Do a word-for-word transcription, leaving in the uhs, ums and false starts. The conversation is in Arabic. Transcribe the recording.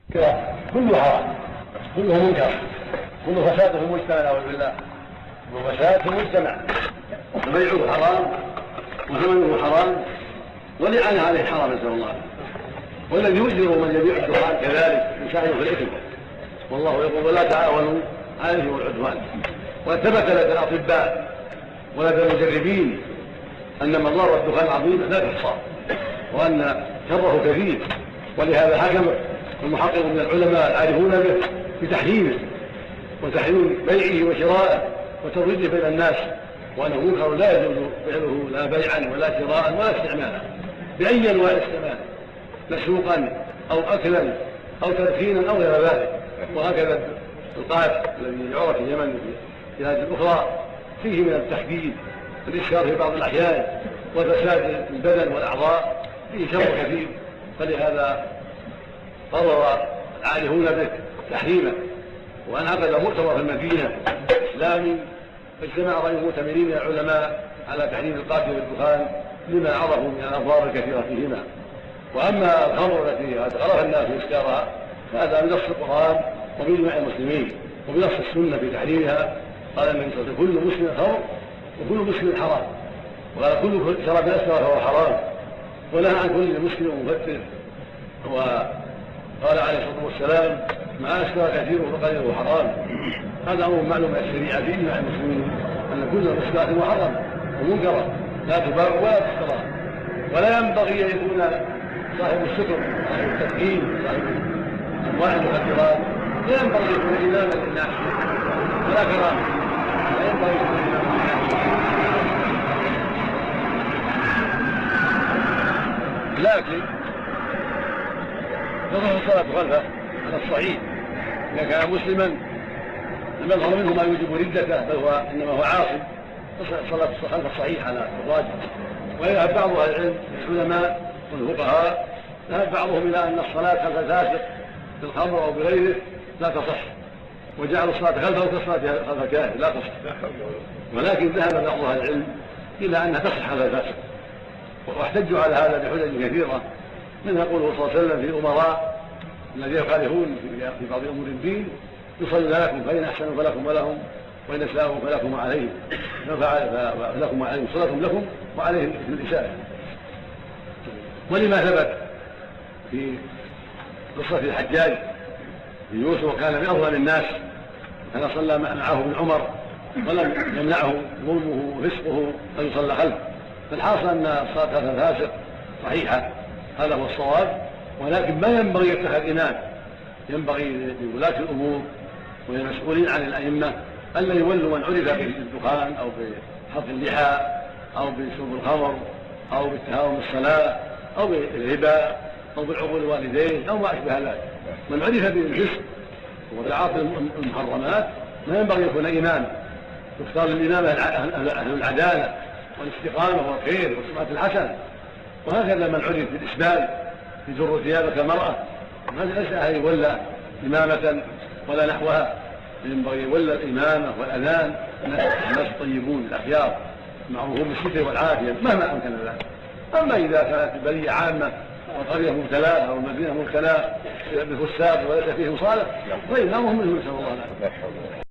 كله حرام، كله منكر، كله فساد في المجتمع نعوذ بالله، كله فساد في المجتمع، وبيعه حرام وثمنه حرام ولعنه عليه حرام نسأل الله، والذي يؤجر من يبيع الدخان كذلك يساعده في الاثم، والله يقول ولا تعاونوا على الاثم والعدوان. وقد ثبت لدى الاطباء ولدى المجربين ان مضار الدخان عظيم لا تحصى، وان شره كثير، ولهذا حكم المحقق من العلماء العارفون به بتحريمه وتحريم بيعه وشراءه وترويجه بين الناس، وانه منكر لا يجوز فعله لا بيعا ولا شراء ولا استعمالا باي انواع الاستعمال، مسروقا او اكلا او تدخينا او غير ذلك. وهكذا القاف الذي يعرف في اليمن في البلاد الاخرى فيه من التحديد والاسكار في بعض الاحيان وفساد البدن والاعضاء، فيه شر كثير، فلهذا قرر العارفون به تحريمه. وانعقد مؤتمر في المدينه الاسلامي فاجتمع راي مؤتمرين من العلماء على تحريم القاتل بالدخان لما عرفوا من الاضرار الكثيره فيهما. واما الخمر التي قد غرف الناس اسكارها فهذا بنص القران وباجماع المسلمين وبنص السنه في تحريمها. قال النبي صلى الله عليه وسلم كل مسلم خمر وكل مسلم حرام، وقال كل شراب اسكر فهو حرام، ونهى عن كل مسلم مفتر. وقال عليه الصلاه والسلام ما اسكر كثير فقليله حرام. هذا امر معلوم من الشريعه في اجماع المسلمين ان كل المسكرات محرمه ومنكره لا تباع ولا تشترى، ولا ينبغي ان يكون صاحب السكر صاحب التدخين صاحب انواع المخدرات لا ينبغي ان يكون اماما للناس ولا كرامه، لا ينبغي ان يكون اماما للناس. لكن تصح الصلاه خلفه على الصحيح اذا كان مسلما لم يظهر منه ما يوجب ردته بل هو انما هو عاصي، تصح الصلاه خلف الصحيح على الراجح. ويذهب بعض اهل العلم العلماء والفقهاء ذهب بعضهم الى ان الصلاه خلف الفاسق بالخمر او بغيره لا تصح، وجعلوا الصلاه خلفه كالصلاه خلف الكافر لا تصح. ولكن ذهب بعض اهل العلم الى انها تصح خلف الفاسق، واحتجوا على هذا بحجج كثيره، منها قوله صلى الله عليه وسلم في الامراء الذين يخالفون في بعض امور الدين يصلي لكم فان احسنوا فلكم ولهم وان اساءوا فلكم وعليهم فلكم وعليهم صلاه لكم وعليهم في الاساءه. ولما ثبت في قصه الحجاج في يوسف كان من افضل الناس، كان صلى معه ابن عمر ولم يمنعه ظلمه وفسقه ان يصلى خلفه. فالحاصل ان الصلاه خلف الفاسق صحيحه، هذا هو الصواب. ولكن ما ينبغي يتخذ إمام، ينبغي لولاة الأمور والمسؤولين عن الأئمة ألا يولوا من عرف بالدخان أو بحط اللحى أو بشرب الخمر أو بالتهاون بالصلاة أو بالربا أو بالعقول الوالدين أو ما أشبه ذلك. من عرف بالفسق وتعاطي المحرمات ما ينبغي يكون إمام، يختار للإمام أهل العدالة والاستقامة والخير والسمعة الحسنة. وهكذا من عرف بالإسبال يجر ثيابه كالمرأة هذا ليس أن يولى إمامة ولا نحوها، ينبغي يولى الإمامة والأذان الناس الطيبون الأخيار المعروفون بالستر والعافية مهما أمكن ذلك. أما إذا كانت البلية عامة والقرية مبتلاة أو المدينة مبتلاة بفساد وليس فيهم صالح فإنهم منهم نسأل الله العافية.